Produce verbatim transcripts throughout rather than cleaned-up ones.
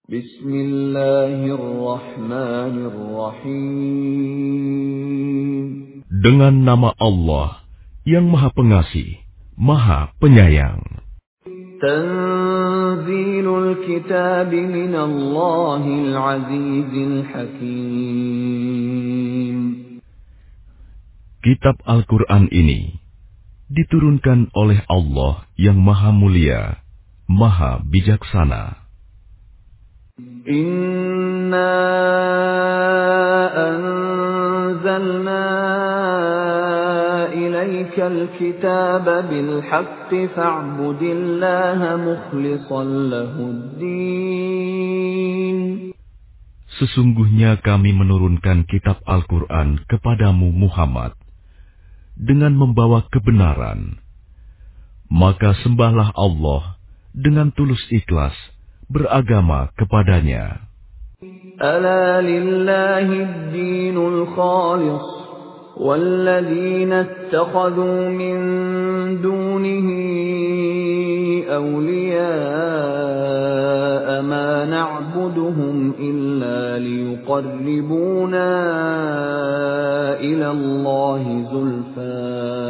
Bismillahirrahmanirrahim. Dengan nama Allah yang Maha Pengasih, Maha Penyayang. Tanzilul kitab minallahil azizil hakim. Kitab Al-Quran ini diturunkan oleh Allah yang Maha Mulia, Maha Bijaksana. Inna anzalna ilaikal kitaba bil haqqi fa'budillaha mukhlishan lahuddin. Sesungguhnya kami menurunkan kitab Al-Quran kepadamu Muhammad dengan membawa kebenaran. Maka sembahlah Allah dengan tulus ikhlas beragama kepadanya. Ala lillahi ad-dinul khalis walladzina ittakhadhu min dunihi awliya'a ma na'buduhum illa liyuqarribuna ila Allahi zulfa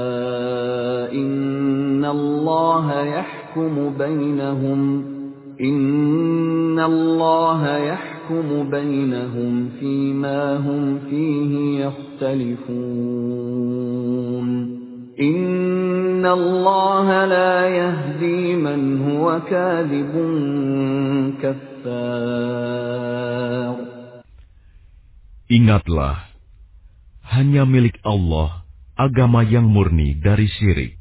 inna Allaha yahkumu bainahum Inna Allah yahkumu bainahum fima hum fihi yakhtalifun. Inna Allah la yahdi man huwa kadhibun kaffar. Ingatlah, hanya milik Allah agama yang murni dari syirik.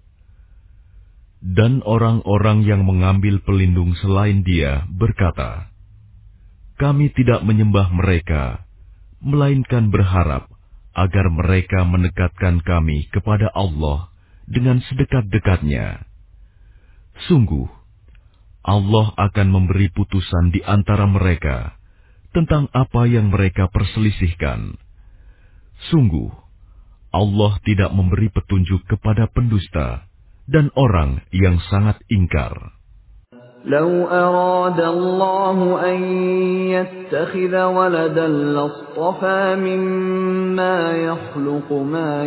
Dan orang-orang yang mengambil pelindung selain Dia berkata, kami tidak menyembah mereka, melainkan berharap agar mereka mendekatkan kami kepada Allah dengan sedekat-dekatnya. Sungguh, Allah akan memberi putusan di antara mereka tentang apa yang mereka perselisihkan. Sungguh, Allah tidak memberi petunjuk kepada pendusta dan orang yang sangat ingkar. Lau arada Allah an yattakhidha waladan lastafa mimma yakhluqu ma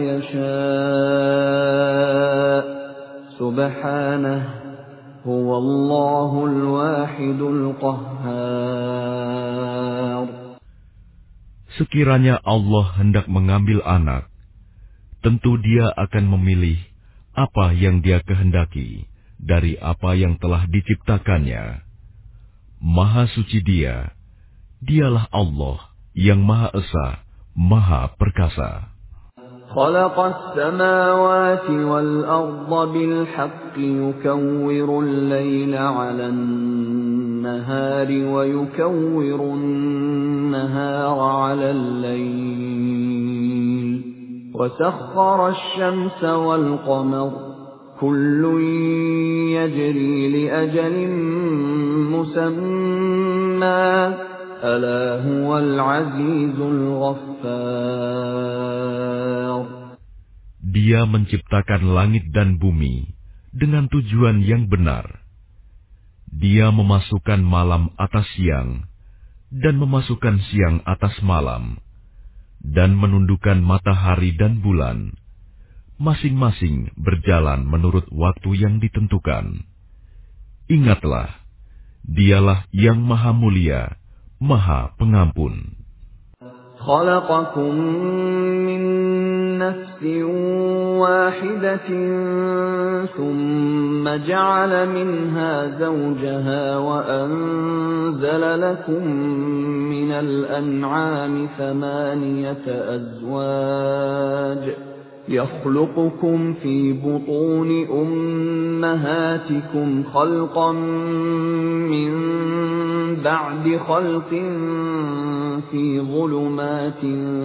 yasha' subhanahu huwallahul wahidul qahhar. Sekiranya Allah hendak mengambil anak, tentu Dia akan memilih apa yang Dia kehendaki dari apa yang telah diciptakannya. Maha suci Dia, Dialah Allah yang Maha Esa, Maha Perkasa. Khalaqas samawati wal arda bil haqqi yukawwirul layla 'alan nahari wa yukawwirun nahara 'alal layl. وسخر الشمس والقمر كل يجري لأجل مسمى ألا هو العزيز الغفار. Dia menciptakan langit dan bumi dengan tujuan yang benar. Dia memasukkan malam atas siang dan memasukkan siang atas malam, dan menundukkan matahari dan bulan, masing-masing berjalan menurut waktu yang ditentukan. Ingatlah, Dialah yang Maha Mulia, Maha Pengampun. Khalaqakum min nafsin wahidatin thumma ja'ala minha zawjaha wa anzala lakum minal an'ami thamaniyata azwaj يخلقكم في بطون أمهاتكم خلقا من بعد خلق في ظلمات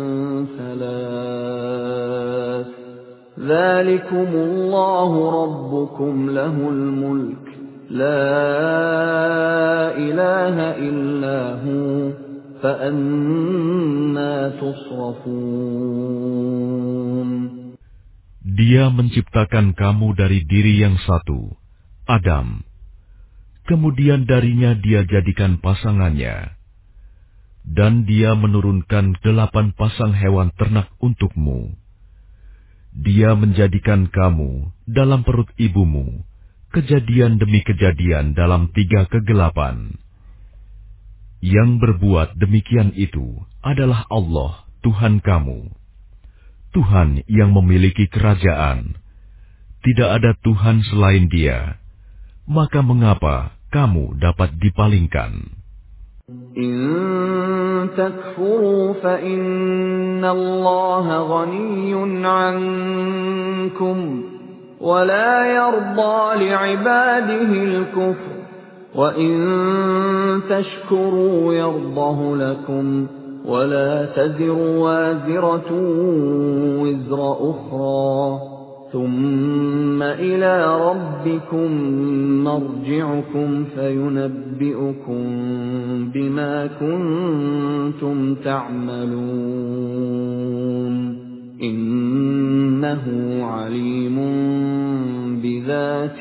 ثلاث ذلكم الله ربكم له الملك لا إله إلا هو فأنا تصرفون. Dia menciptakan kamu dari diri yang satu, Adam. kemudian darinya dia jadikan pasangannya, dan dia menurunkan delapan pasang hewan ternak untukmu. Dia menjadikan kamu dalam perut ibumu, kejadian demi kejadian dalam tiga kegelapan. Yang berbuat demikian itu adalah Allah, Tuhan kamu, Tuhan yang memiliki kerajaan. Tidak ada Tuhan selain Dia. Maka mengapa kamu dapat dipalingkan? إن تكفروا فإن الله غني عنكم ولا يرضى لعباده الكفر وإن تشكروا يرضه لكم ولا تزر وازرة وزر أخرى ثم إلى ربكم مرجعكم فينبئكم بما كنتم تعملون إنه عليم بذات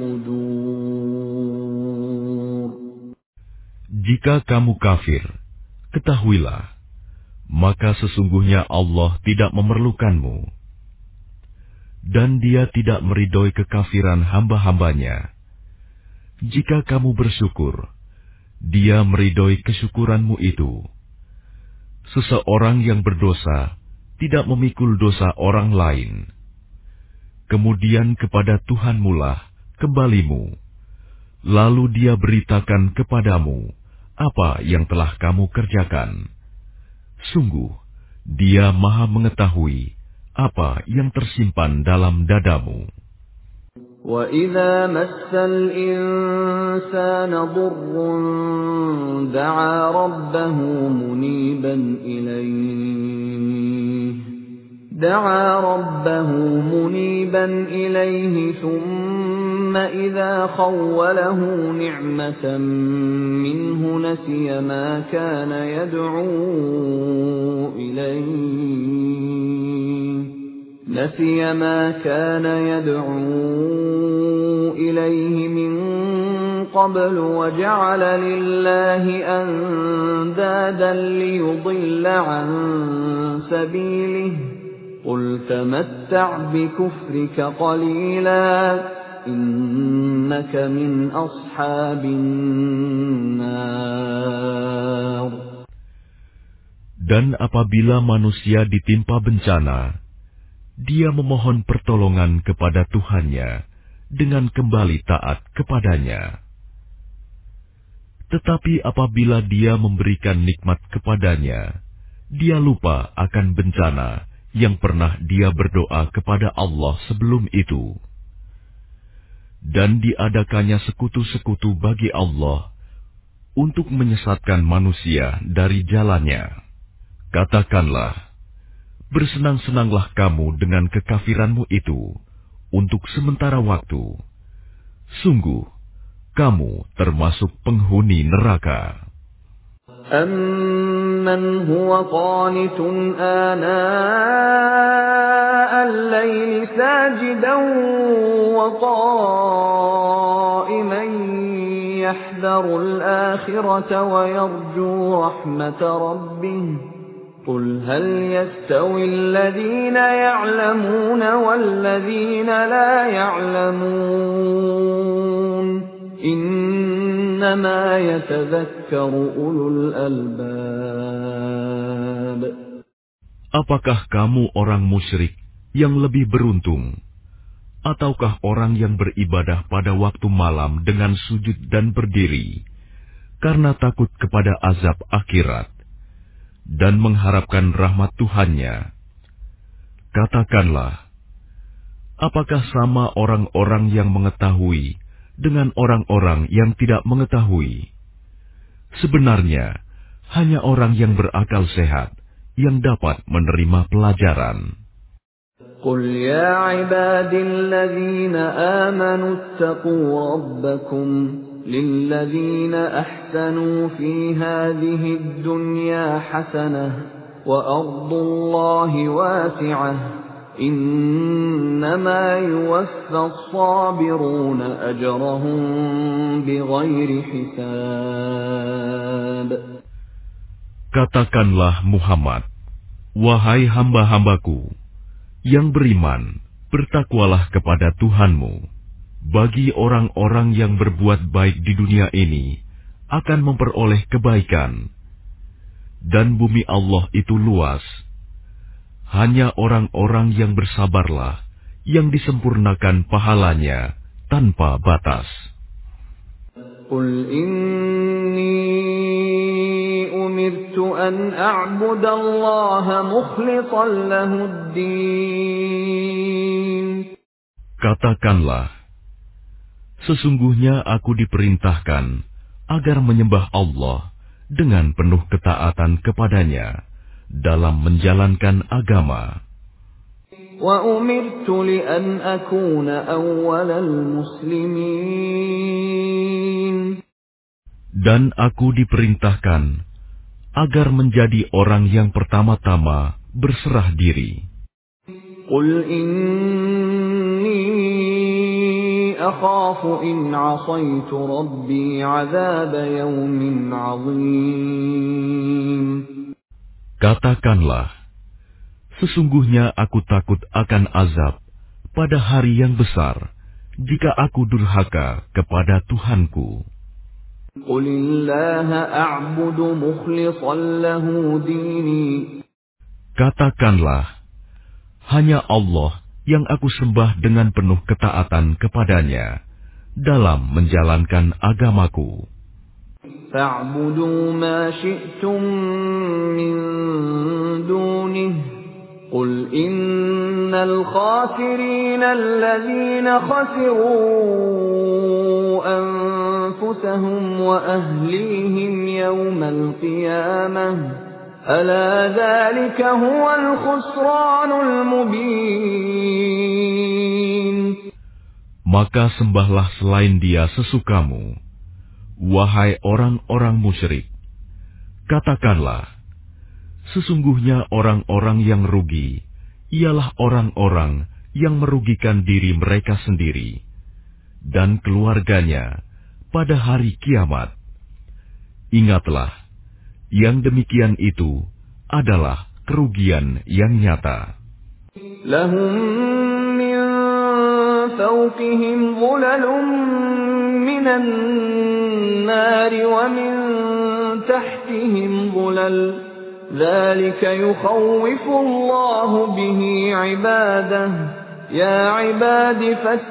الصدور. Jika kamu kafir, ketahuilah, maka sesungguhnya Allah tidak memerlukanmu, dan Dia tidak meridhoi kekafiran hamba-hambanya. Jika kamu bersyukur, Dia meridhoi kesyukuranmu itu. Seseorang yang berdosa tidak memikul dosa orang lain. Kemudian kepada Tuhanmu lah kembalimu, lalu Dia beritakan kepadamu apa yang telah kamu kerjakan. Sungguh, Dia Maha mengetahui apa yang tersimpan dalam dadamu. وَإِذَا مَسَّ الْإِنسَانَ ضُرٌّ دَعَا رَبَّهُ مُنِيبًا إِلَيْهِ دَعَا رَبَّهُ مُنِيبًا إِلَيْهِ ثُمَّ إِذَا خَوَّلَهُ نِعْمَةً مِّنْهُ نَسِيَ مَا كَانَ يَدْعُو إِلَيْهِ نسي ما كان يدعو إليه من قبل وجعل لله أندادا ليضل عن سبيله قل تمتع بكفرك قليلا إنك من أصحاب النار. Dan apabila manusia ditimpa bencana, dia memohon pertolongan kepada Tuhannya dengan kembali taat kepadanya. Tetapi apabila dia memberikan nikmat kepadanya, dia lupa akan bencana yang pernah dia berdoa kepada Allah sebelum itu. Dan diadakannya sekutu-sekutu bagi Allah untuk menyesatkan manusia dari jalannya. Katakanlah, bersenang-senanglah kamu dengan kekafiranmu itu untuk sementara waktu. Sungguh, kamu termasuk penghuni neraka. أَمَّنْ هُوَ قَانِتٌ آنَاءَ اللَّيْلِ سَاجِدًا وَقَائِمًا يَحْذَرُ الْآخِرَةَ وَيَرْجُو رَحْمَةَ رَبِّهِ قُلْ هَلْ يَسْتَوِي الَّذِينَ يَعْلَمُونَ وَالَّذِينَ لَا يَعْلَمُونَ إِنَّمَا يَتَذَكَّرُ أُولُو الْأَلْبَابِ. Apakah kamu orang musyrik yang lebih beruntung, ataukah orang yang beribadah pada waktu malam dengan sujud dan berdiri karena takut kepada azab akhirat dan mengharapkan rahmat Tuhannya? Katakanlah, apakah sama orang-orang yang mengetahui dengan orang-orang yang tidak mengetahui? Sebenarnya, hanya orang yang berakal sehat yang dapat menerima pelajaran. قُلْ يَا عِبَادِي الَّذِينَ آمَنُوا اتَّقُوا رَبَّكُمْ لِلَّذِينَ أَحْسَنُوا فِي هَٰذِهِ الدُّنْيَا حَسَنَةٌ وَأَرْضُ اللَّهِ وَاسِعَةٌ إنما يوفى الصابرون أجرهم بغير حساب. Katakanlah Muhammad, wahai hamba-hambaku yang beriman, bertakwalah kepada Tuhanmu. Bagi orang-orang yang berbuat baik di dunia ini akan memperoleh kebaikan. Dan bumi Allah itu luas. Hanya orang-orang yang bersabarlah yang disempurnakan pahalanya tanpa batas. Qul inni umirtu an a'budallaha mukhlishan lahud-din. Katakanlah, sesungguhnya aku diperintahkan agar menyembah Allah dengan penuh ketaatan kepadanya dalam menjalankan agama. Wa umirtu li an akuna awwalal muslimin. Dan aku diperintahkan agar menjadi orang yang pertama-tama berserah diri. Qul inni akhafu in 'asaitu rabbi 'adzab yawmin 'adzim. Katakanlah, sesungguhnya aku takut akan azab pada hari yang besar jika aku durhaka kepada Tuhanku. Qulillaha a'budu mukhlishan lahu dini. Katakanlah, hanya Allah yang aku sembah dengan penuh ketaatan kepadanya dalam menjalankan agamaku. Fa'budu ma syi'tum min dunihi. Qul innal khasirina alladhina khasiru anfusahum wa ahlihim yawmal qiyamah. Ala dzalika huwal khusranul mubin. Maka sembahlah selain Dia sesukamu, wahai orang-orang musyrik. Katakanlah, sesungguhnya orang-orang yang rugi ialah orang-orang yang merugikan diri mereka sendiri dan keluarganya pada hari kiamat. Ingatlah, yang demikian itu adalah kerugian yang nyata. Lahum min fawqihim dhulalun minan nari wa min tahtihim dhulal. Dzalika yukhawwifu Allahu bihi 'ibadahu. Ya 'ibadi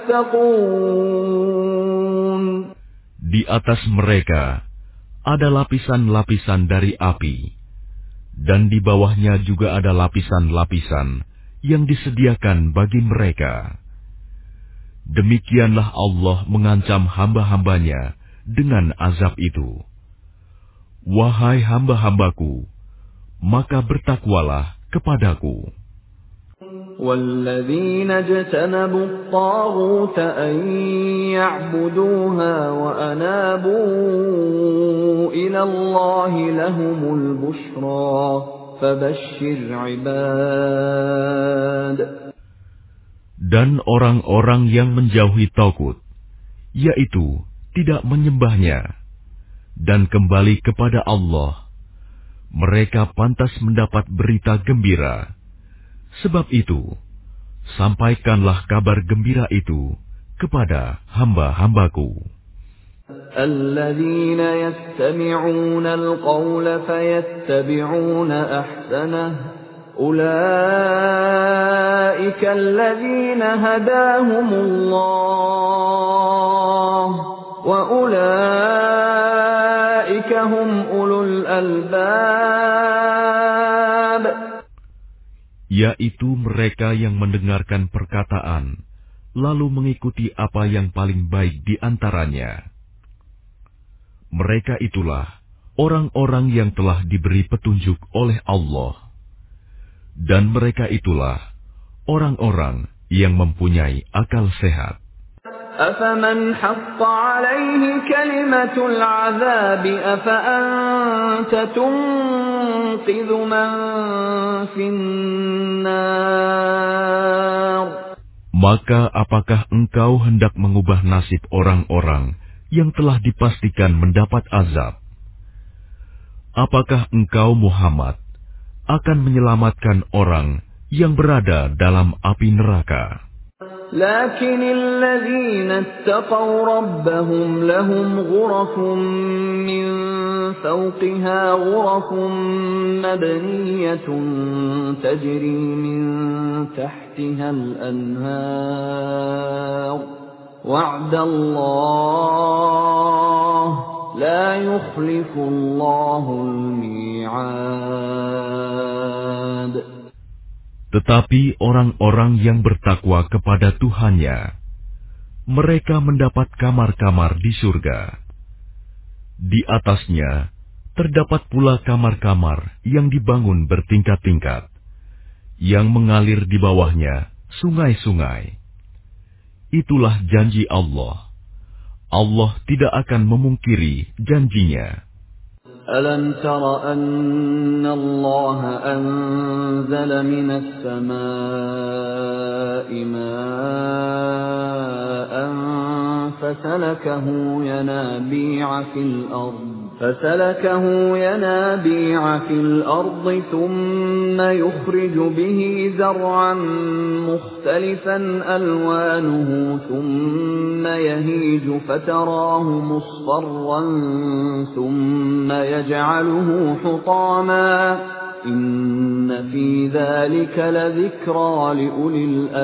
fattaqun. Di atas mereka ada lapisan-lapisan dari api, dan di bawahnya juga ada lapisan-lapisan yang disediakan bagi mereka. Demikianlah Allah mengancam hamba-hambanya dengan azab itu. Wahai hamba-hambaku, maka bertakwalah kepadaku. وَالَّذِينَ اجْتَنَبُوا الطَّاغُوتَ أَن يَعْبُدُوهَا وَأَنَابُوا إِلَى اللَّهِ لَهُمُ الْبُشْرَى فَبَشِّرْ عِبَادِ. Dan orang-orang yang menjauhi tagut, yaitu tidak menyembahnya, dan kembali kepada Allah, mereka pantas mendapat berita gembira. Sebab itu, sampaikanlah kabar gembira itu kepada hamba-hambaku. Alladzina yastami'una al-qawla fayattabi'una ahsanah. Ulaika alladzina hadahumullah wa ulaika hum ulul albab. Yaitu mereka yang mendengarkan perkataan, lalu mengikuti apa yang paling baik di antaranya. Mereka itulah orang-orang yang telah diberi petunjuk oleh Allah. Dan mereka itulah orang-orang yang mempunyai akal sehat. أفمن حق عليه كلمة العذاب أفأنت تنقذ من في النار. Maka apakah engkau hendak mengubah nasib orang-orang yang telah dipastikan mendapat azab? Apakah engkau Muhammad akan menyelamatkan orang yang berada dalam api neraka? لكن الذين اتقوا ربهم لهم غرف من فوقها غرف مبنية تجري من تحتها الأنهار وعد الله لا يخلف الله الميعاد. Tetapi orang-orang yang bertakwa kepada Tuhannya, mereka mendapat kamar-kamar di surga. Di atasnya terdapat pula kamar-kamar yang dibangun bertingkat-tingkat, yang mengalir di bawahnya sungai-sungai. Itulah janji Allah. Allah tidak akan memungkiri janjinya. ألم تر أن الله أنزل من السماء ماء فسلكه ينابيع في الأرض فسلكه ينابيع في الأرض ثم يخرج به زرعا مختلفا ألوانه ثم يهيج فتراه مصفرا ثم يجعله حطاما إن في ذلك لذكرى لأولي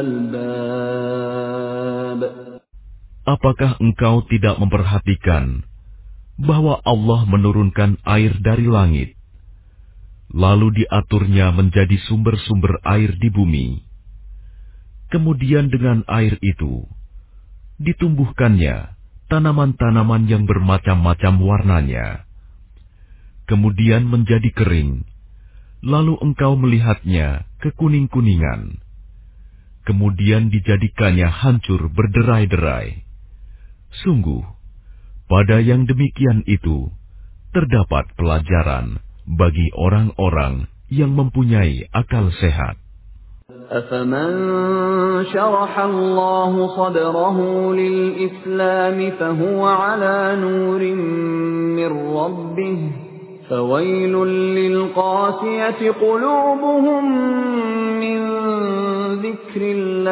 الألباب. Apakah engkau tidak memperhatikan bahwa Allah menurunkan air dari langit, lalu diaturnya menjadi sumber-sumber air di bumi. Kemudian dengan air itu, ditumbuhkannya tanaman-tanaman yang bermacam-macam warnanya. Kemudian menjadi kering, lalu engkau melihatnya kekuning-kuningan. Kemudian dijadikannya hancur berderai-derai. Sungguh, pada yang demikian itu, terdapat pelajaran bagi orang-orang yang mempunyai akal sehat. أفمن شرح الله صدره للإسلام فهو على نور من ربه فويل للقاسية قلوبهم من ذكر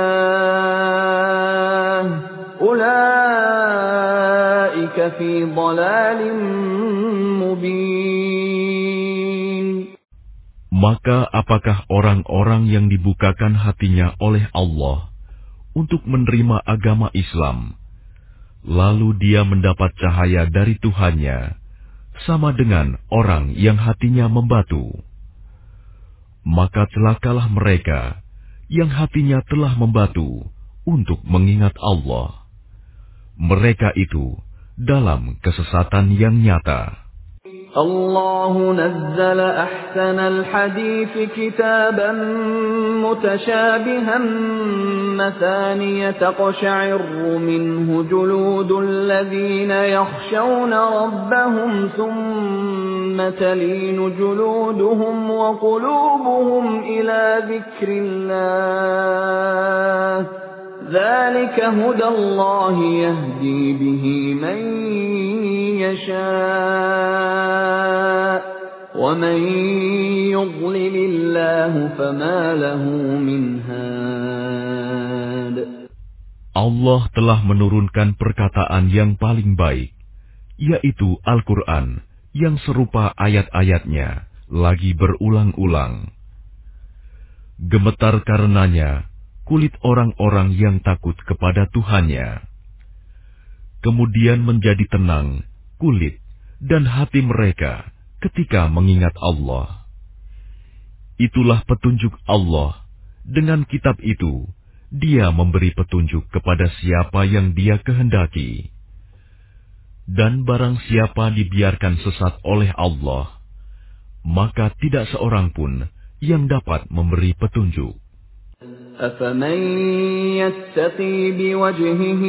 الله أولئك في ضلال مبين. Maka apakah orang-orang yang dibukakan hatinya oleh Allah untuk menerima agama Islam, lalu dia mendapat cahaya dari Tuhannya, sama dengan orang yang hatinya membatu? Maka celakalah mereka yang hatinya telah membatu untuk mengingat Allah. Mereka itu dalam kesesatan yang nyata. الله نزل أحسن الحديث كتابا متشابها مثانية تقشعر منه جلود الذين يخشون ربهم ثم تلين جلودهم وقلوبهم إلى ذكر الله ذلك هدى الله يهدي به من يشاء ومن يضلل الله فما له من هاد. Allah telah menurunkan perkataan yang paling baik, yaitu Al-Quran yang serupa ayat-ayatnya lagi berulang-ulang. Gemetar karenanya kulit orang-orang yang takut kepada Tuhannya. Kemudian menjadi tenang kulit dan hati mereka ketika mengingat Allah. Itulah petunjuk Allah. Dengan kitab itu, Dia memberi petunjuk kepada siapa yang Dia kehendaki. Dan barang siapa dibiarkan sesat oleh Allah, maka tidak seorang pun yang dapat memberi petunjuk. أَفَمَن يَتَّقِي بِوَجْهِهِ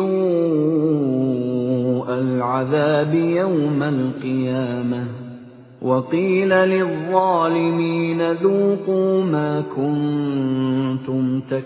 سُوءَ الْعَذَابِ يَوْمَ الْقِيَامَةِ وَقِيلَ لِلظَّالِمِينَ ذُوقُوا مَا كُنتُمْ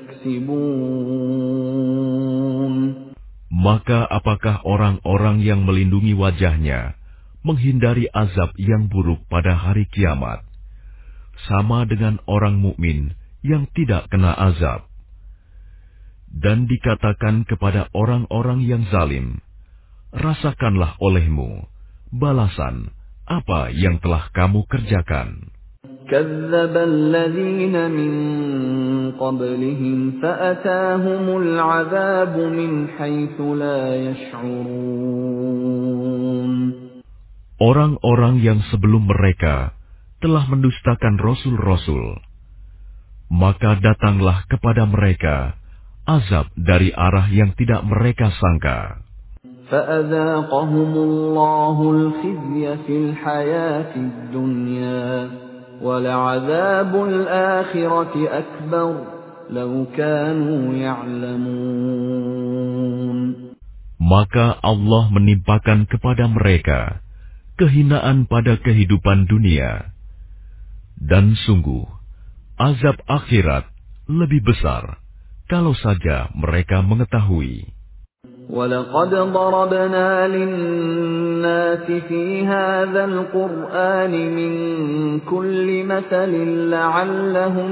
تَكْسِبُونَ. Maka apakah orang-orang yang melindungi wajahnya menghindari azab yang buruk pada hari kiamat, sama dengan orang mukmin yang tidak kena azab? Dan dikatakan kepada orang-orang yang zalim, rasakanlah olehmu balasan apa yang telah kamu kerjakan. كَذَّبَ الَّذِينَ مِن قَبْلِهِمْ فَأَتَاهُمُ الْعَذَابُ مِنْ حَيْثُ لَا يَشْعُرُونَ. Orang-orang yang sebelum mereka telah mendustakan rasul-rasul, maka datanglah kepada mereka azab dari arah yang tidak mereka sangka. فَأَذَاقَهُمُ اللَّهُ الْخِزْيَ فِي الْحَيَاةِ الدُّنْيَا وَلَعَذَابُ الْآخِرَةِ أَكْبَرُ لَوْ كَانُوا يَعْلَمُونَ. Maka Allah menimpakan kepada mereka kehinaan pada kehidupan dunia, dan sungguh azab akhirat lebih besar kalau saja mereka mengetahui. وَلَقَدْ ضَرَبْنَا لِلنَّاسِ فِي هَذَا الْقُرْآنِ مِنْ كُلِّ مَثَلٍ لَعَلَّهُمْ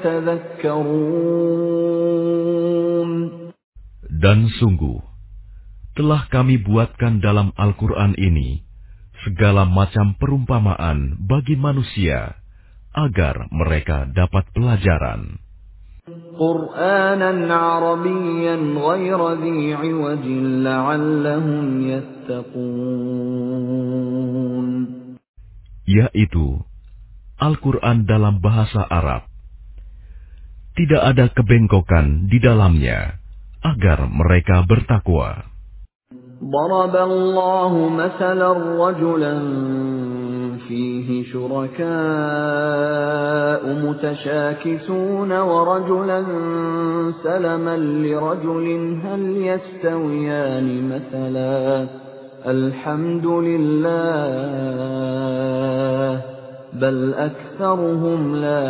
يَتَذَكَّرُونَ. Dan sungguh telah kami buatkan dalam Al-Quran ini segala macam perumpamaan bagi manusia agar mereka dapat pelajaran. قُرْآنًا عَرَبِيًّا غَيْرَ ذِي عِوَجٍ لَعَلَّهُمْ يَتَّقُونَ. Yaitu Al-Quran dalam bahasa Arab. Tidak ada kebengkokan di dalamnya agar mereka bertakwa. ضرب الله مثلا رجلا فيه شركاء متشاكسون ورجلا سلما لرجل هل يستويان مثلا الحمد لله بل أكثرهم لا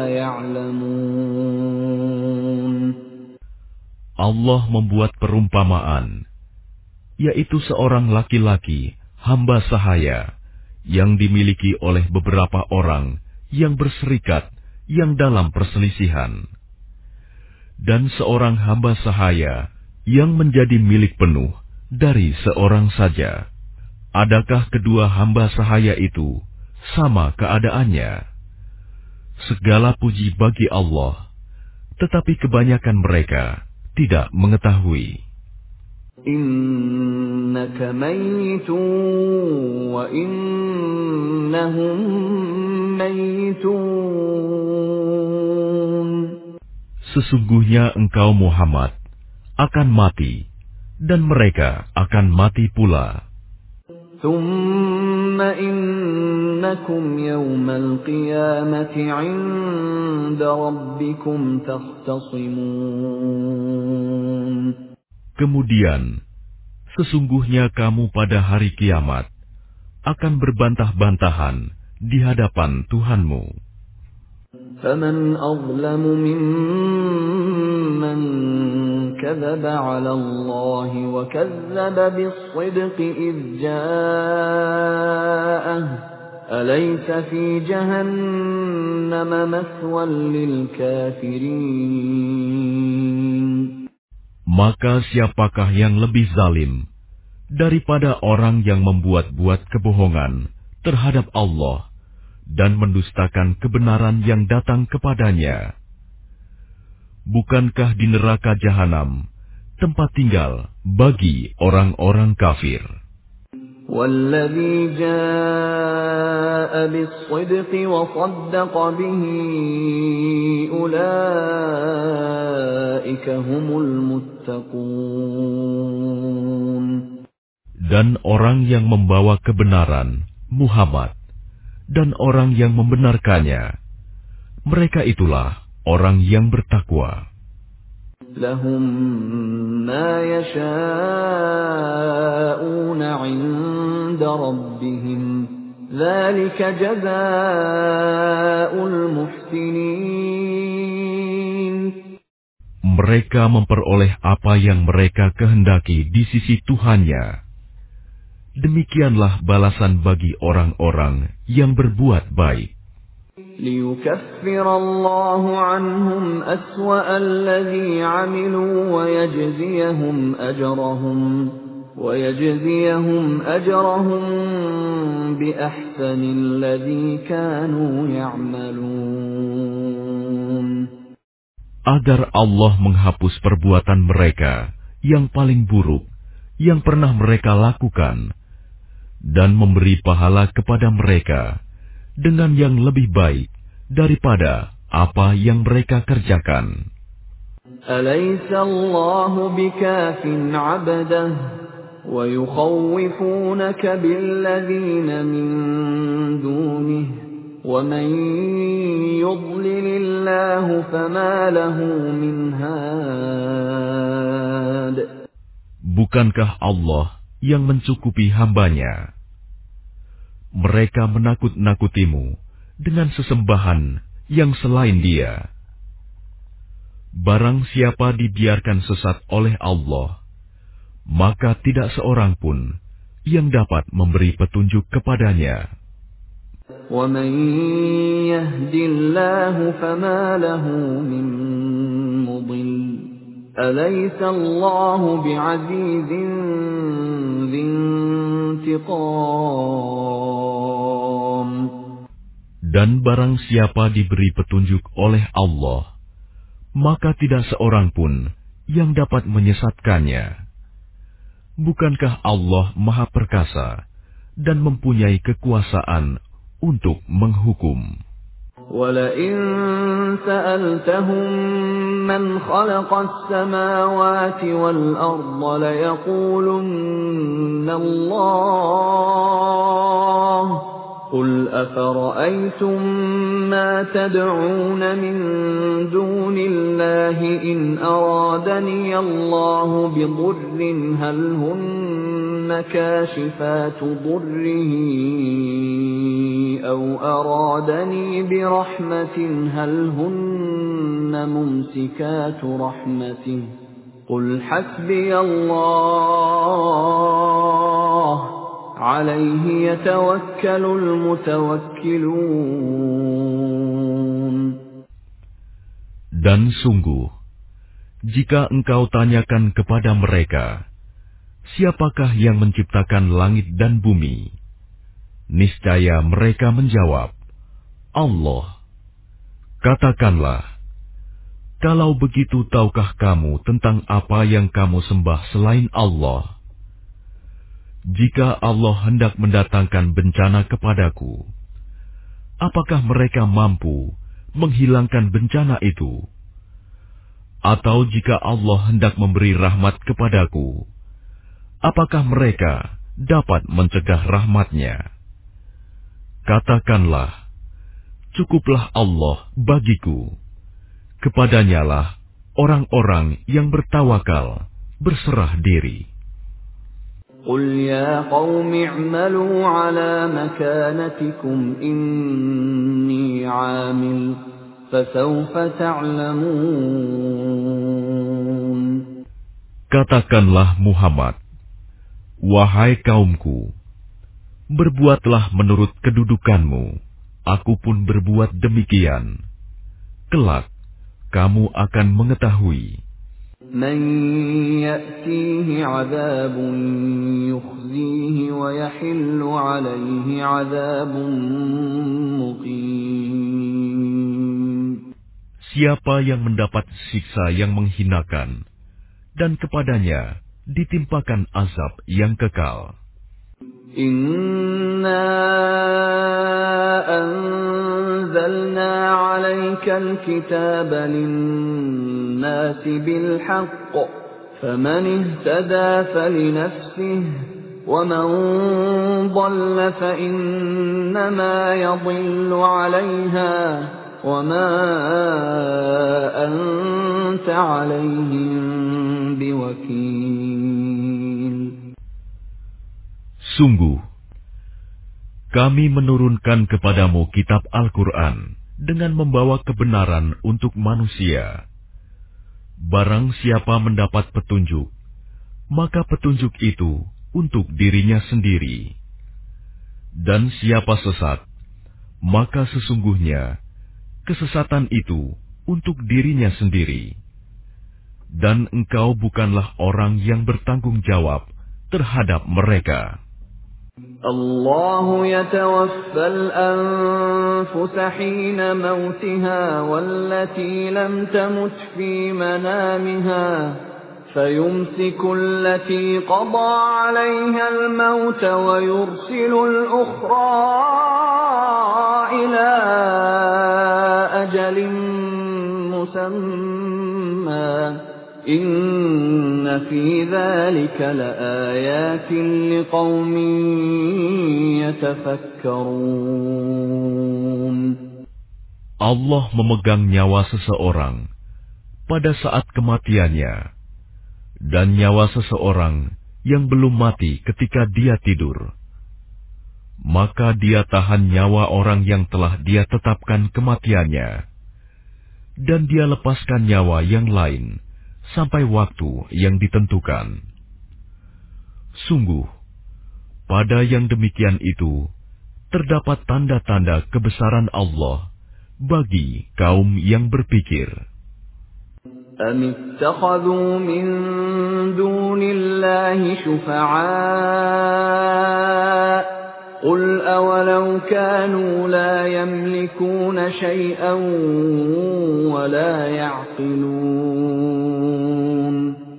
يعلمون. Allah membuat perumpamaan, yaitu seorang laki-laki hamba sahaya yang dimiliki oleh beberapa orang yang berserikat yang dalam perselisihan, dan seorang hamba sahaya yang menjadi milik penuh dari seorang saja. Adakah kedua hamba sahaya itu sama keadaannya? Segala puji bagi Allah, tetapi kebanyakan mereka tidak mengetahui. Innaka mayyitun wa innahum mayyitun. Sesungguhnya engkau Muhammad akan mati dan mereka akan mati pula. Thumma innakum yawmal qiyamati 'inda rabbikum takhtasimun. Kemudian, sesungguhnya kamu pada hari kiamat akan berbantah-bantahan di hadapan Tuhanmu. فَمَنْ أَظْلَمُ مِمَّنْ كَذَبَ عَلَى اللَّهِ وَكَذَّبَ بِالصِّدْقِ إِذْ جَاءَهُ أَلَيْسَ فِي جَهَنَّمَ مَثْوًى لِلْكَافِرِينَ. Maka siapakah yang lebih zalim daripada orang yang membuat-buat kebohongan terhadap Allah dan mendustakan kebenaran yang datang kepadanya? Bukankah di neraka jahanam tempat tinggal bagi orang-orang kafir? وَالَّذِي جَاءَ بِالصِّدْقِ وَصَدَّقَ بِهِ أُولَئِكَ هُمُ الْمُتَّقُونَ. Dan orang yang membawa kebenaran, Muhammad, dan orang yang membenarkannya, mereka itulah orang yang bertakwa. لهم ما يشاءون عند ربهم ذلك جزاء المحسنين. Mereka memperoleh apa yang mereka kehendaki di sisi Tuhannya. Demikianlah balasan bagi orang-orang yang berbuat baik. ليكفر الله عنهم أسوأ الذي عملوا ويجزيهم أجرهم ويجزيهم أجرهم بأحسن الذي كانوا يعملون. Agar Allah menghapus perbuatan mereka yang paling buruk yang pernah mereka lakukan dan memberi pahala kepada mereka dengan yang lebih baik daripada apa yang mereka kerjakan. Alaysa Allahu bikafin 'abdah wa yukhawifunaka billadzina min dunihi wa man yudlilillahu fama lahu min had. Bukankah Allah yang mencukupi hambanya? Mereka menakut-nakutimu dengan sesembahan yang selain Dia. Barang siapa dibiarkan sesat oleh Allah, maka tidak seorang pun yang dapat memberi petunjuk kepadanya. وَمَن يَهْدِ اللَّهُ فَمَا لَهُ مِن مُّضِلٍّ أَلَيْسَ اللَّهُ بِعَزِيزٍ ذِي انتِقَامٍ. Dan barang siapa diberi petunjuk oleh Allah, maka tidak seorang pun yang dapat menyesatkannya. Bukankah Allah Maha Perkasa dan mempunyai kekuasaan untuk menghukum? وَلَئِن سَأَلْتَهُم مَّنْ خَلَقَ السَّمَاوَاتِ وَالْأَرْضَ لَيَقُولُنَّ اللَّهُ قُلْ أَفَرَأَيْتُم مَّا تَدْعُونَ مِن دُونِ اللَّهِ إِنْ أَرَادَنِيَ اللَّهُ بِضُرٍّ هَلْ هُنَّ كَاشِفَاتُ ضُرِّهِ أَوْ أَرَادَنِي بِرَحْمَةٍ هَلْ هُنَّ مُمْسِكَاتُ رَحْمَتِهِ قُلْ حَسْبِيَ اللَّهُ عَلَيْهِ يَتَوَكَّلُ الْمُتَوَكِّلُونَ. Dan sungguh, jika engkau tanyakan kepada mereka, siapakah yang menciptakan langit dan bumi? Niscaya mereka menjawab, Allah. Katakanlah, kalau begitu tahukah kamu tentang apa yang kamu sembah selain Allah? Jika Allah hendak mendatangkan bencana kepadaku, apakah mereka mampu menghilangkan bencana itu? Atau jika Allah hendak memberi rahmat kepadaku, apakah mereka dapat mencegah rahmat-Nya? Katakanlah, cukuplah Allah bagiku. Kepadanyalah orang-orang yang bertawakal berserah diri. قُلْ يَا قَوْمِ اعْمَلُوا عَلَى مَكَانَتِكُمْ إِنِّي عَامِلٌ فَسَوْفَ تَعْلَمُونَ. Katakanlah Muhammad, wahai kaumku, berbuatlah menurut kedudukanmu, aku pun berbuat demikian. Kelak, kamu akan mengetahui. مَن يَأْتِيهِ عَذَابٌ يُخْزِيهِ وَيَحِلُّ عَلَيْهِ عَذَابٌ مُقِيمٌ. Siapa yang mendapat siksa yang menghinakan, dan kepadanya ditimpakan azab yang kekal. Inna anzalna 'alaikal kitaba lin-nasi bil haqq faman ihtada falinafsihi wa man dhalla fa innama yadhillu 'alayha وَمَا أَنْتَ عَلَيْهِمْ بِوَكِيلٍ. Sungguh, kami menurunkan kepadamu kitab Al-Quran dengan membawa kebenaran untuk manusia. Barang siapa mendapat petunjuk, maka petunjuk itu untuk dirinya sendiri. Dan siapa sesat, maka sesungguhnya kesesatan itu untuk dirinya sendiri. Dan engkau bukanlah orang yang bertanggung jawab terhadap mereka. الله يتوفى الأنفس حين موتها والتي لم تمت في منامها فيمسك التي قضى عليها الموت ويرسل الأخرى إلى أجل مسمى إن في ذلك لآيات لقوم يتفكرون. Allah memegang nyawa seseorang pada saat kematiannya, dan nyawa seseorang yang belum mati ketika dia tidur. Maka dia tahan nyawa orang yang telah dia tetapkan kematiannya, dan dia lepaskan nyawa yang lain sampai waktu yang ditentukan. Sungguh, pada yang demikian itu terdapat tanda-tanda kebesaran Allah bagi kaum yang berpikir. أَمِ اتَّخَذُوا مِن دُونِ اللَّهِ شُفَعَاءَ قُلْ أَوَلَوْ كَانُوا لَا يَمْلِكُونَ شَيْئًا وَلَا يَعْقِلُونَ.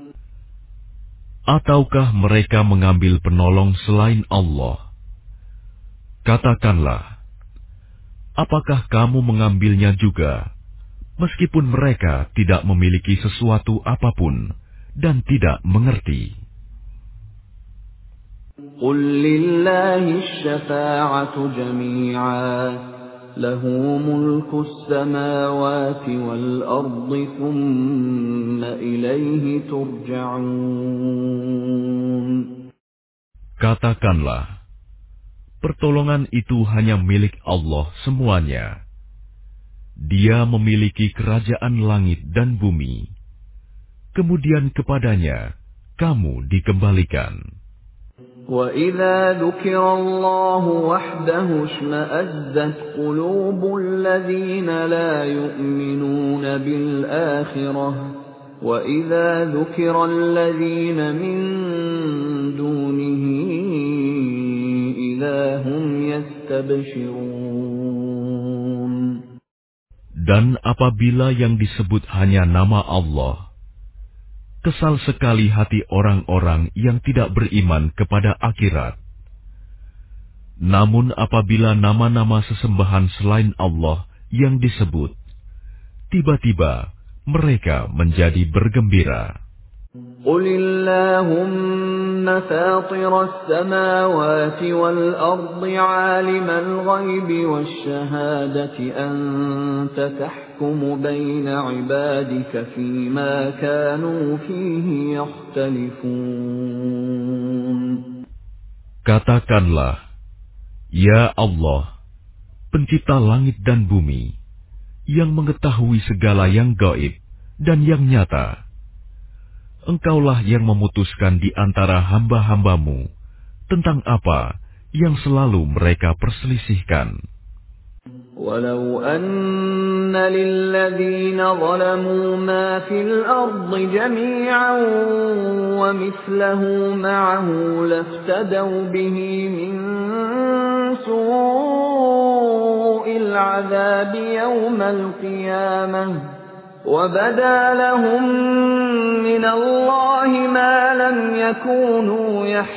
Ataukah mereka mengambil penolong selain Allah? Katakanlah, apakah kamu mengambilnya juga, meskipun mereka tidak memiliki sesuatu apapun dan tidak mengerti? قُلْ لِلَّهِ الشَّفَاعَةُ جَمِيعًا لَهُ مُلْكُ السَّمَاوَاتِ وَالْأَرْضِ ثُمَّ إِلَيْهِ تُرْجَعُونَ. Katakanlah, pertolongan itu hanya milik Allah semuanya. Dia memiliki kerajaan langit dan bumi. Kemudian kepadanya kamu dikembalikan. وَإِذَا ذُكِرَ اللَّهُ وَحْدَهُ اشْمَأَزَّتْ قُلُوبُ الَّذِينَ لَا يُؤْمِنُونَ بِالْآخِرَةِ وَإِذَا ذُكِرَ الَّذِينَ مِن دُونِهِ إِذَا هُمْ يَسْتَبْشِرُونَ. Dan apabila yang disebut hanya nama Allah, kesal sekali hati orang-orang yang tidak beriman kepada akhirat. Namun apabila nama-nama sesembahan selain Allah yang disebut, tiba-tiba mereka menjadi bergembira. قُلِ اللَّهُمَّ فَاطِرَ السَّمَاوَاتِ وَالْأَرْضِ عَالِمَ الْغَيْبِ وَالشَّهَادَةِ أَنْتَ تَحْكُمُ بَيْنَ عِبَادِكَ فِيمَا كَانُوا فِيهِ يَخْتَلِفُونَ. Katakanlah, Ya Allah, pencipta langit dan bumi, yang mengetahui segala yang gaib dan yang nyata. Engkaulah yang memutuskan di antara hamba-hambamu tentang apa yang selalu mereka perselisihkan. وَلَوْ أَنَّ لِلَّذِينَ ظَلَمُوا مَا فِي الْأَرْضِ جَمِيعًا وَمِثْلَهُ مَعَهُ لَافْتَدَوْا بِهِ مِنْ سُوءِ الْعَذَابِ يَوْمَ الْقِيَامَةِ وَبَدَا لَهُم مِّنَ اللَّهِ مَا لَمْ يَكُونُوا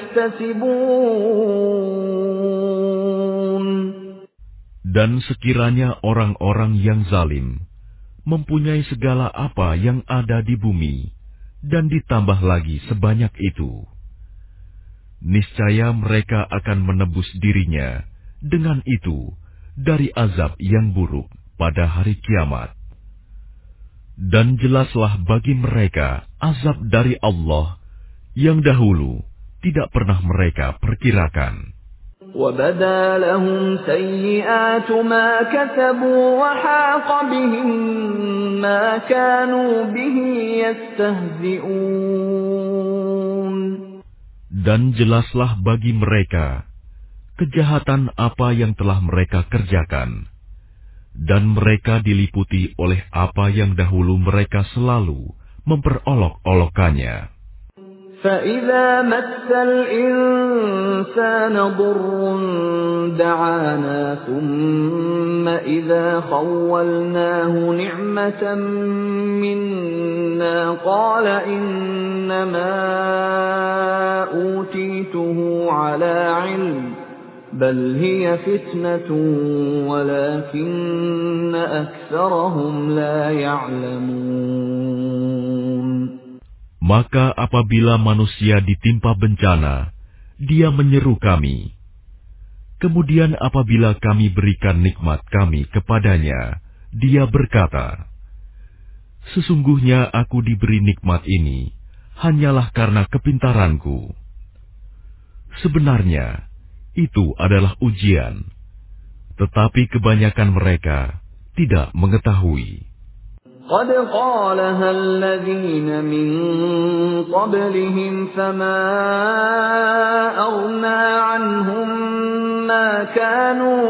يَحْتَسِبُونَ. Dan sekiranya orang-orang yang zalim mempunyai segala apa yang ada di bumi dan ditambah lagi sebanyak itu, niscaya mereka akan menebus dirinya dengan itu dari azab yang buruk. pada hari kiamat. Dan jelaslah bagi mereka azab dari Allah yang dahulu tidak pernah mereka perkirakan. وَبَدَا لَهُمْ سَيِّئَاتُ مَا كَسَبُوا وَحَاقَ بِهِم مَّا كَانُوا بِهِ يَسْتَهْزِئُونَ. Dan jelaslah bagi mereka kejahatan apa yang telah mereka kerjakan, dan mereka diliputi oleh apa yang dahulu mereka selalu memperolok-olokannya. فَإِذَا مَسَّ الْإِنسَانَ ضُرٌّ دَعَانَا ثُمَّ إِذَا خَوَّلْنَاهُ نِعْمَةً مِنَّا قَالَ إِنَّمَا أُوتِيتُهُ عَلَى عِلْمٍ بَلْ هِيَ فِتْنَةٌ وَلَكِنَّ أَكْثَرَهُمْ لَا يَعْلَمُونَ. Maka apabila manusia ditimpa bencana, dia menyeru kami. Kemudian apabila kami berikan nikmat kami kepadanya, dia berkata, "Sesungguhnya aku diberi nikmat ini hanyalah karena kepintaranku." Sebenarnya, itu adalah ujian, tetapi kebanyakan mereka tidak mengetahui. قَدْ قَالَهَا الَّذِينَ مِن قَبْلِهِمْ فَمَا أَغْنَىٰ عَنْهُم مَّا كَانُوا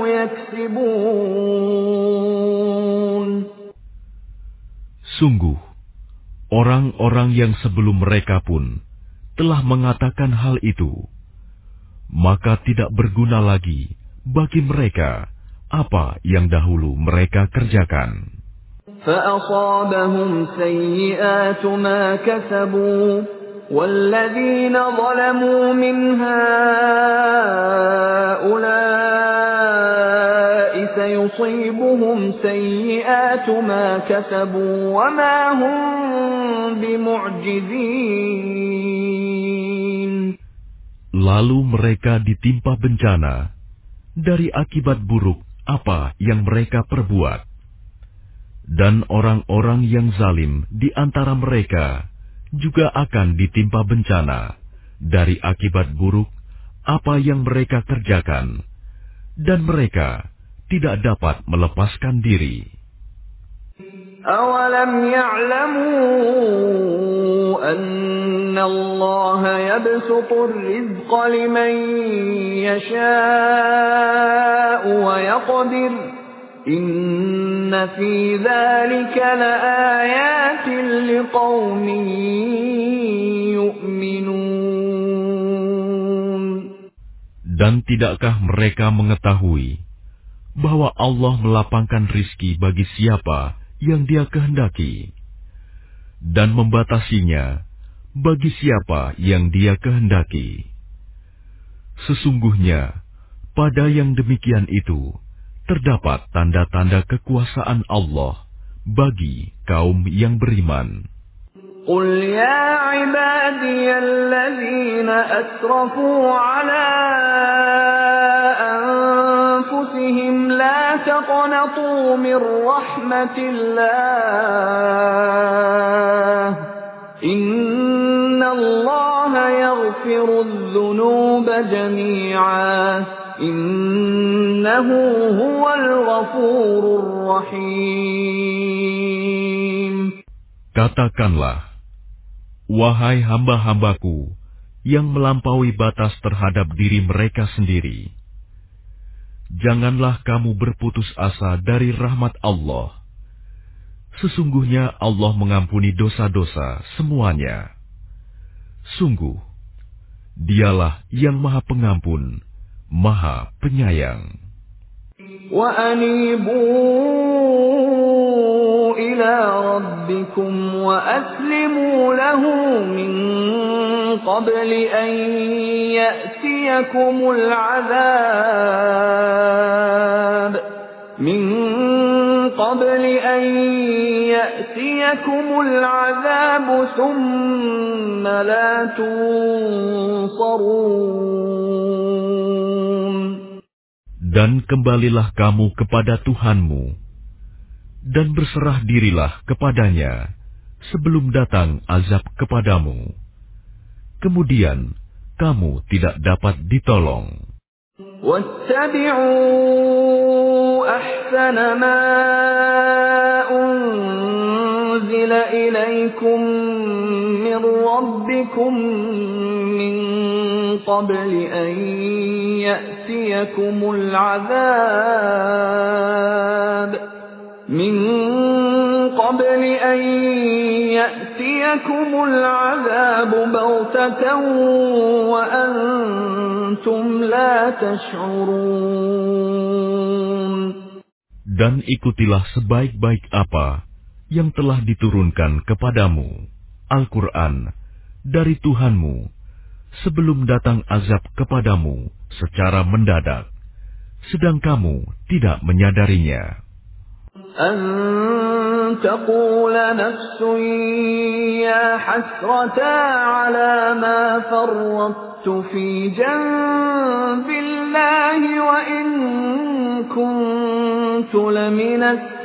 يَكْسِبُونَ. Sungguh, orang-orang yang sebelum mereka pun telah mengatakan hal itu, maka tidak berguna lagi bagi mereka apa yang dahulu mereka kerjakan. فَأَصَابَهُمْ سَيِّئَاتُ مَا كَسَبُوا وَالَّذِينَ ظَلَمُوا مِنْ هَٰؤُلَاءِ سَيُصِيبُهُمْ سَيِّئَاتُ مَا كَسَبُوا وَمَا هُم بِمُعْجِزِينَ. Lalu mereka ditimpa bencana dari akibat buruk apa yang mereka perbuat. Dan orang-orang yang zalim di antara mereka juga akan ditimpa bencana dari akibat buruk apa yang mereka kerjakan, dan mereka tidak dapat melepaskan diri. أَوَلَمْ يَعْلَمُوا أَنَّ اللَّهَ يَبْسُطُ الرِّزْقَ لِمَن يَشَاءُ وَيَقْدِرُ إِنَّ فِي ذَلِكَ لَآيَاتٍ لِقَوْمٍ يُؤْمِنُونَ. Dan tidakkah mereka mengetahui bahwa Allah melapangkan rizki bagi siapa yang Dia kehendaki, dan membatasinya bagi siapa yang Dia kehendaki? Sesungguhnya pada yang demikian itu terdapat tanda-tanda kekuasaan Allah bagi kaum yang beriman. قُلْ يَا عِبَادِيَ الَّذِينَ أَسْرَفُوا عَلَىٰ أَنفُسِهِمْ لَا تَقْنَطُوا مِن رَّحْمَةِ اللَّهِ إِنَّ اللَّهَ يَغْفِرُ الذُّنُوبَ جَمِيعًا إِنَّهُ هُوَ الْغَفُورُ الرَّحِيمُ. Katakanlah, wahai hamba-hambaku yang melampaui batas terhadap diri mereka sendiri, janganlah kamu berputus asa dari rahmat Allah. Sesungguhnya Allah mengampuni dosa-dosa semuanya. Sungguh, Dialah yang Maha Pengampun, Maha Penyayang. وَأَنِيبُوا إِلَىٰ رَبِّكُمْ وَأَسْلِمُوا لَهُ مِن قَبْلِ أَن يَأْتِيَكُمُ الْعَذَابُ مِن قَبْلِ أَن يَأْتِيَكُمُ الْعَذَابُ ثُمَّ لَا تُنصَرُونَ. Dan kembalilah kamu kepada Tuhanmu, dan berserah dirilah kepadanya sebelum datang azab kepadamu. Kemudian kamu tidak dapat ditolong. واتبعوا أحسن ما أنزل إليكم من ربكم من قبل أن يأتيكم العذاب من قبل أن يأتيكم العذاب بغتة وأنتم لا تشعرون. Dan ikutilah sebaik-baik apa yang telah diturunkan kepadamu, Al-Quran, dari Tuhanmu, sebelum datang azab kepadamu secara mendadak, sedang kamu tidak menyadarinya. أن تقول نفس يا حسرتا على ما فرطت في جنب الله وإن كنت لمن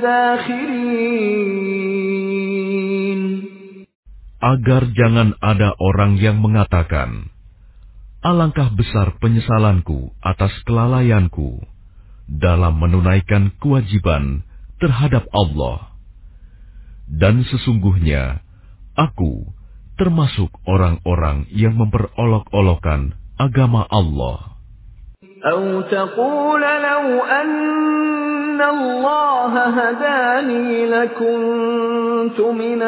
الساخرين. Agar jangan ada orang yang mengatakan, alangkah besar penyesalanku atas kelalaianku dalam menunaikan kewajiban terhadap Allah. Dan sesungguhnya, aku termasuk orang-orang yang memperolok-olokkan agama Allah. أو تقول لو أن الله هداني لكنت من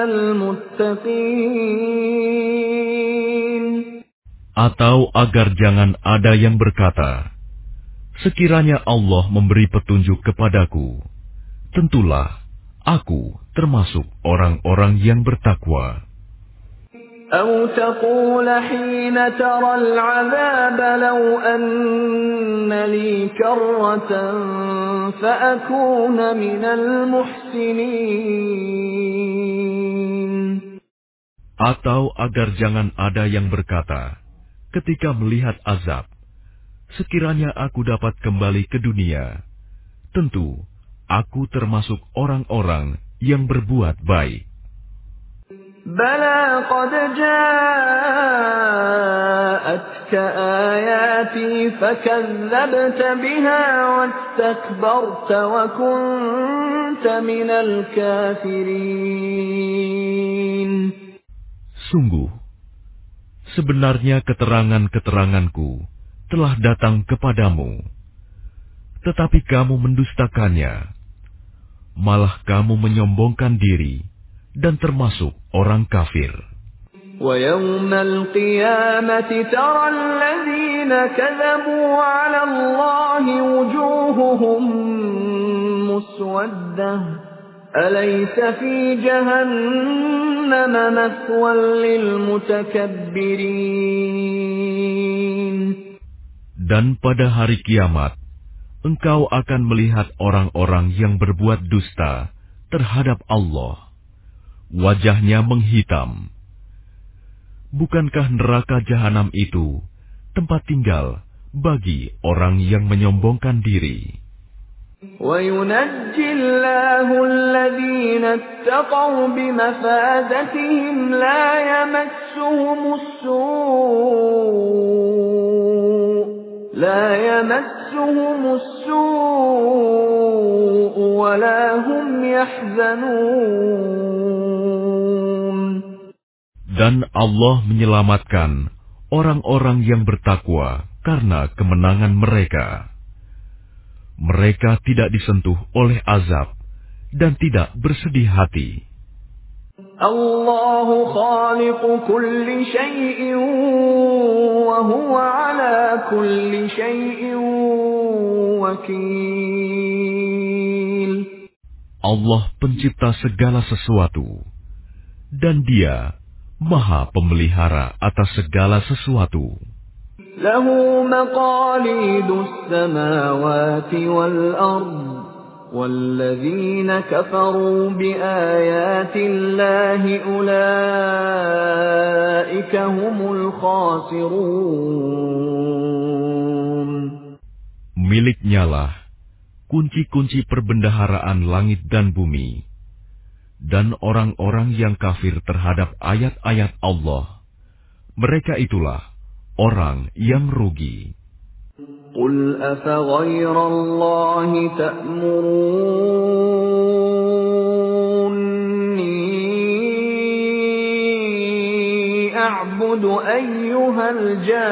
المتقين. Atau agar jangan ada yang berkata, sekiranya Allah memberi petunjuk kepadaku, tentulah aku termasuk orang-orang yang bertakwa. أو تقول حين ترى العذاب لو أن لي كرة فأكون من المحسنين. Atau agar jangan ada yang berkata, ketika melihat azab, sekiranya aku dapat kembali ke dunia, tentu aku termasuk orang-orang yang berbuat baik. Bala qad ja'atka ayati fakadzabta biha wastakbarta wa kunta minal kafirin. Sungguh, sebenarnya keterangan-keteranganku telah datang kepadamu, tetapi kamu mendustakannya, malah kamu menyombongkan diri dan termasuk orang kafir. وَيَوْمَ الْقِيَامَةِ تَرَى الَّذِينَ كَذَبُوا عَلَى اللَّهِ وُجُوهُهُم مُّسْوَدَّةٌ أَلَيْسَ فِي جَهَنَّمَ مَثْوًى لِّلْمُتَكَبِّرِينَ. Dan pada hari kiamat, engkau akan melihat orang-orang yang berbuat dusta terhadap Allah. Wajahnya menghitam. Bukankah neraka jahanam itu tempat tinggal bagi orang yang menyombongkan diri? وَيُنَجِّي اللَّهُ الَّذِينَ اتَّقَوْا بِمَفَازَتِهِمْ لَا يَمَسُّهُمُ السُّوءُ لَا يَمَسُّهُمُ السُّوءُ وَلَا هُمْ يَحْزَنُونَ. Dan Allah menyelamatkan orang-orang yang bertakwa karena kemenangan mereka. Mereka tidak disentuh oleh azab dan tidak bersedih hati. Allahu khaliqu kulli syai'in wa huwa ala kulli syai'in wakil. Allah pencipta segala sesuatu, dan Dia Maha Pemelihara atas segala sesuatu. Lahu maqalidus samawati wal ard, walladzina kafaru biayati Allahi ulaika humul khasirun. Miliknyalah kunci-kunci perbendaharaan langit dan bumi. Dan orang-orang yang kafir terhadap ayat-ayat Allah, mereka itulah orang yang rugi. Qul afaghayra Allahi ta'muruni a'budu ayyuhal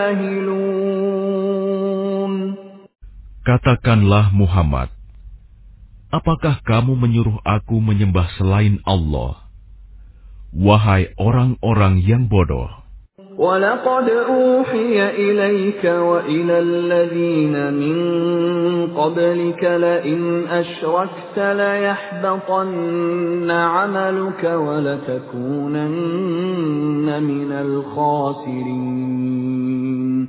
jahilun. Katakanlah Muhammad, apakah kamu menyuruh aku menyembah selain Allah? Wahai orang-orang yang bodoh. وَلَقَدْ أُوحِيَ إِلَيْكَ وَإِلَى الَّذِينَ مِنْ قَبْلِكَ لَئِنْ أَشْرَكْتَ لَيَحْبَطَنَّ عَمَلُكَ وَلَتَكُونَنَّ مِنَ الْخَاسِرِينَ.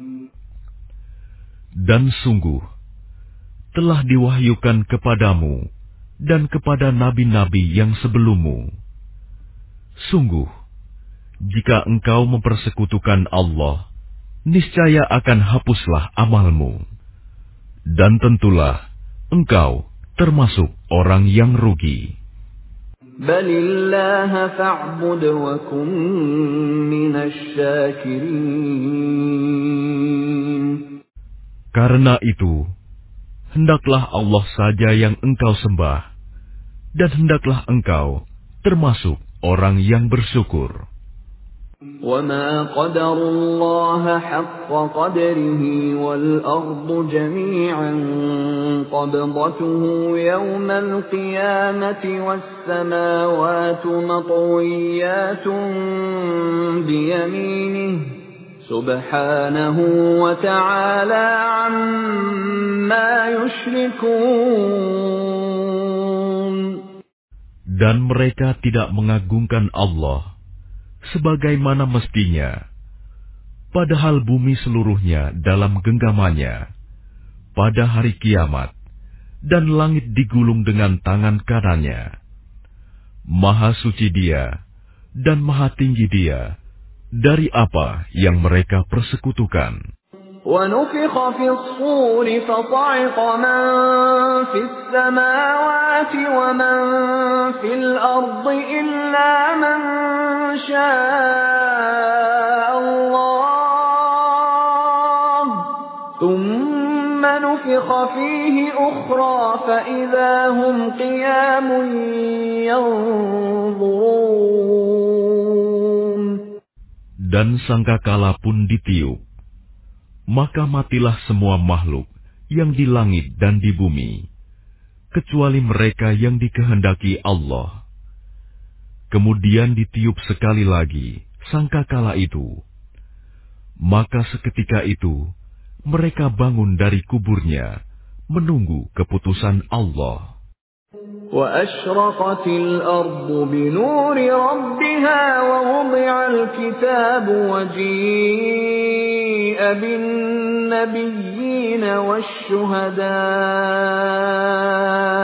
Dan sungguh, telah diwahyukan kepadamu dan kepada nabi-nabi yang sebelummu. Sungguh, jika engkau mempersekutukan Allah, niscaya akan hapuslah amalmu. Dan tentulah engkau termasuk orang yang rugi. Balillaha fa'bud wa kun minasy syakirin. Karena itu, hendaklah Allah saja yang engkau sembah, dan hendaklah engkau termasuk orang yang bersyukur. وَمَا قَدَرُوا اللَّهَ حَقَّ قَدْرِهِ وَالْأَرْضُ جَمِيعًا قَبْضَتُهُ يَوْمَ الْقِيَامَةِ وَالسَّمَاوَاتُ مَطْوِيَّاتٌ بِيَمِينِهِ سُبْحَانَهُ وَتَعَالَى عَمَّا يُشْرِكُونَ. Dan mereka tidak mengagungkan Allah sebagaimana mestinya, padahal bumi seluruhnya dalam genggamannya pada hari kiamat, dan langit digulung dengan tangan kanannya. Maha suci Dia dan maha tinggi Dia dari apa yang mereka persekutukan. وَنُفِخَ فِي الصُّورِ فَصَعِقَ مَن فِي السَّمَاوَاتِ وَمَن فِي الْأَرْضِ إِلَّا مَن شَاءَ اللَّهُ ثُمَّ نُفِخَ فِيهِ أُخْرَىٰ فَإِذَا هُمْ قِيَامٌ يَنظُرُونَ. Dan sangkakala pun ditiup, maka matilah semua makhluk yang di langit dan di bumi, kecuali mereka yang dikehendaki Allah. Kemudian ditiup sekali lagi sangkakala itu, maka seketika itu mereka bangun dari kuburnya, menunggu keputusan Allah. وَأَشْرَقَتِ الْأَرْضُ بِنُورِ رَبِّهَا وَوُضِعَ الْكِتَابُ وَجِيءَ بِالنَّبِيِّينَ وَالشُّهَدَاءِ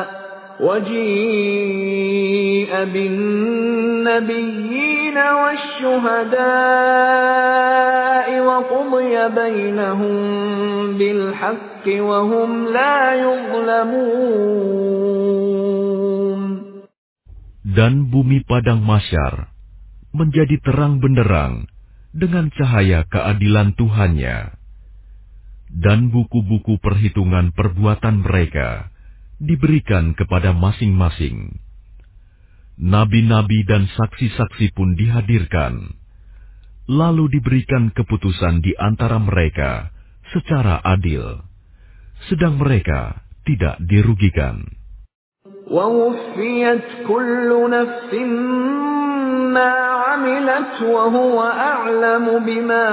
وَجِيءَ بِالنَّبِيِّينَ وَالشُّهَدَاءِ وَقُضِيَ بَيْنَهُم بِالْحَقِّ وَهُمْ لَا يُظْلَمُونَ. Dan bumi padang mahsyar menjadi terang benderang dengan cahaya keadilan Tuhannya. Dan buku-buku perhitungan perbuatan mereka diberikan kepada masing-masing. Nabi-nabi dan saksi-saksi pun dihadirkan, lalu diberikan keputusan di antara mereka secara adil, sedang mereka tidak dirugikan. وَوُفِّيَتْ كُلُّ نَفْسٍ مَّا عَمِلَتْ وَهُوَ أَعْلَمُ بِمَا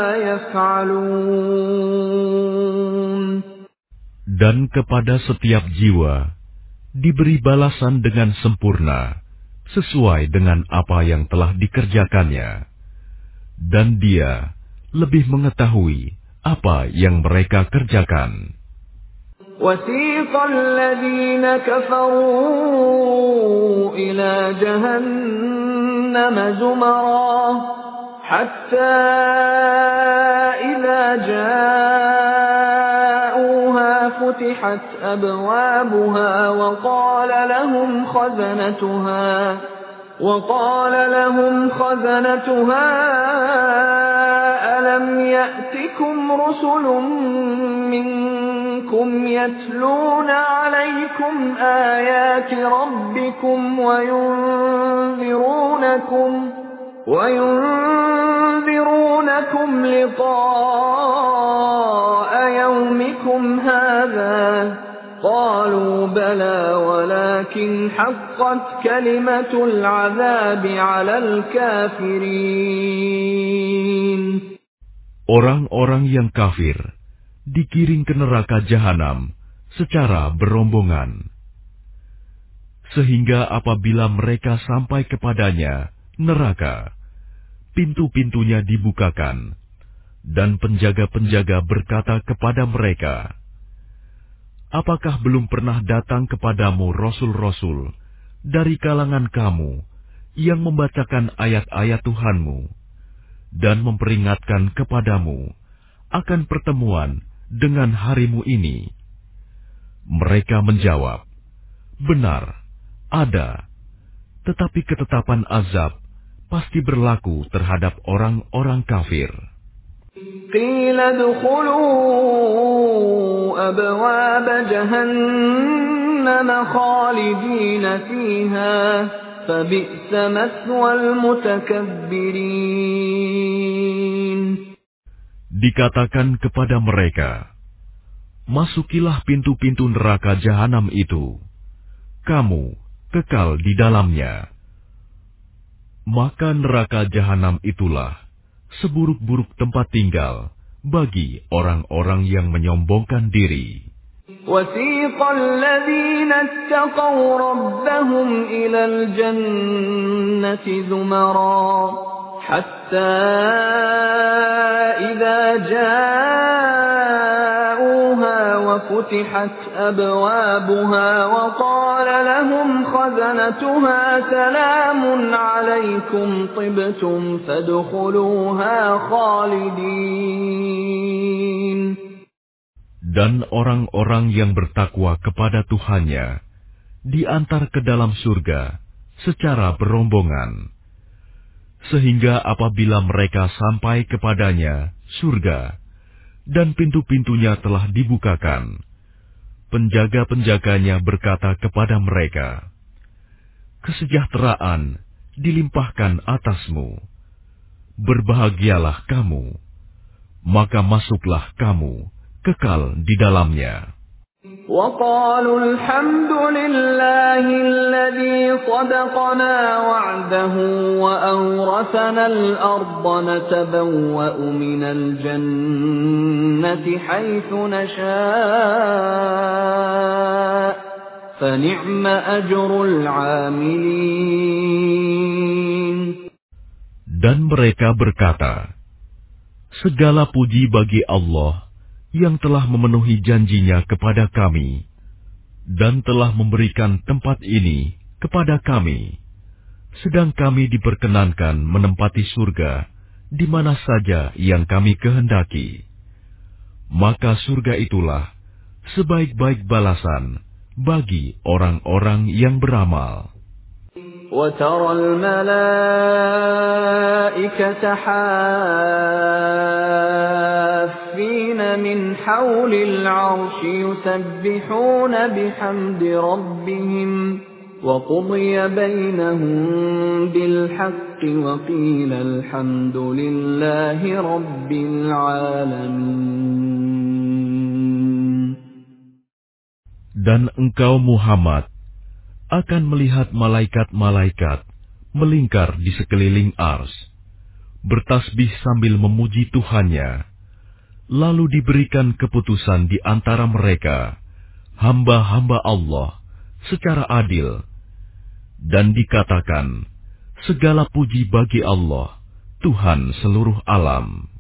يَفْعَلُونَ. Dan kepada setiap jiwa diberi balasan dengan sempurna sesuai dengan apa yang telah dikerjakannya, dan Dia lebih mengetahui apa yang mereka kerjakan. وَسِيقَ الَّذِينَ كَفَرُوا إِلَى جَهَنَّمَ زُمَرًا حَتَّى إِذَا جَاءُوهَا فتحت أبوابها وقال لهم خزنتها وقال لهم خزنتها ألم يأتكم رسل منكم يتلون عليكم آيات ربكم وينذرونكم وينذرونكم لقاء يومكم هذا قالوا بلى ولكن حقت كلمة العذاب على الكافرين. Orang-orang yang kafir digiring ke neraka jahanam secara berombongan, sehingga apabila mereka sampai kepadanya neraka, pintu-pintunya dibukakan, dan penjaga-penjaga berkata kepada mereka, apakah belum pernah datang kepadamu rasul-rasul dari kalangan kamu yang membacakan ayat-ayat Tuhanmu dan memperingatkan kepadamu akan pertemuan dengan harimu ini? Mereka menjawab, benar, ada, tetapi ketetapan azab pasti berlaku terhadap orang-orang kafir. قيل ادخلوا أبواب جهنم خالدين فيها فبئس مثوى المتكبرين. Dikatakan kepada mereka, masukilah pintu-pintu neraka jahanam itu, kamu kekal di dalamnya. Maka neraka jahanam itulah seburuk-buruk tempat tinggal bagi orang-orang yang menyombongkan diri. وَسِيقَ الَّذِينَ اتَّقَوْا رَبَّهُمْ إِلَى الْجَنَّةِ زُمَرًا حَتَّى إِذَا جَاءُوهَا وَفُتِحَتْ أَبْوَابُهَا وَقَالَ لَهُمْ خَزَنَتُهَا سَلَامٌ عَلَيْكُمْ طِبْتُمْ فَادْخُلُوهَا خَالِدِينَ. Dan orang-orang yang bertakwa kepada Tuhannya diantar ke dalam surga secara berombongan, sehingga apabila mereka sampai kepadanya surga dan pintu-pintunya telah dibukakan, penjaga-penjaganya berkata kepada mereka, kesejahteraan dilimpahkan atasmu, berbahagialah kamu, maka masuklah kamu kekal di dalamnya. وَقَالُوا الْحَمْدُ لِلَّهِ الَّذِي صَدَقَنَا وَعْدَهُ وَأَوْرَثَنَا الْأَرْضَ نَتَبَوَّأُ مِنَ الْجَنَّةِ حَيْثُ نَشَاءُ فَنِعْمَ أَجْرُ الْعَامِلِينَ. Dan mereka berkata, segala puji bagi Allah yang telah memenuhi janjinya kepada kami dan telah memberikan tempat ini kepada kami, sedang kami diperkenankan menempati surga di mana saja yang kami kehendaki. Maka surga itulah sebaik-baik balasan bagi orang-orang yang beramal. وَتَرَى الْمَلَائِكَةَ حَافِّينَ مِنْ حَوْلِ الْعَرْشِ يُسَبِّحُونَ بِحَمْدِ رَبِّهِمْ وَقُضِيَ بَيْنَهُم بِالْحَقِّ وَقِيلَ الْحَمْدُ لِلَّهِ رَبِّ الْعَالَمِينَ. Dan engkau Muhammad akan melihat malaikat-malaikat melingkar di sekeliling ars, bertasbih sambil memuji Tuhannya. Lalu diberikan keputusan di antara mereka, hamba-hamba Allah, secara adil. Dan dikatakan, segala puji bagi Allah, Tuhan seluruh alam.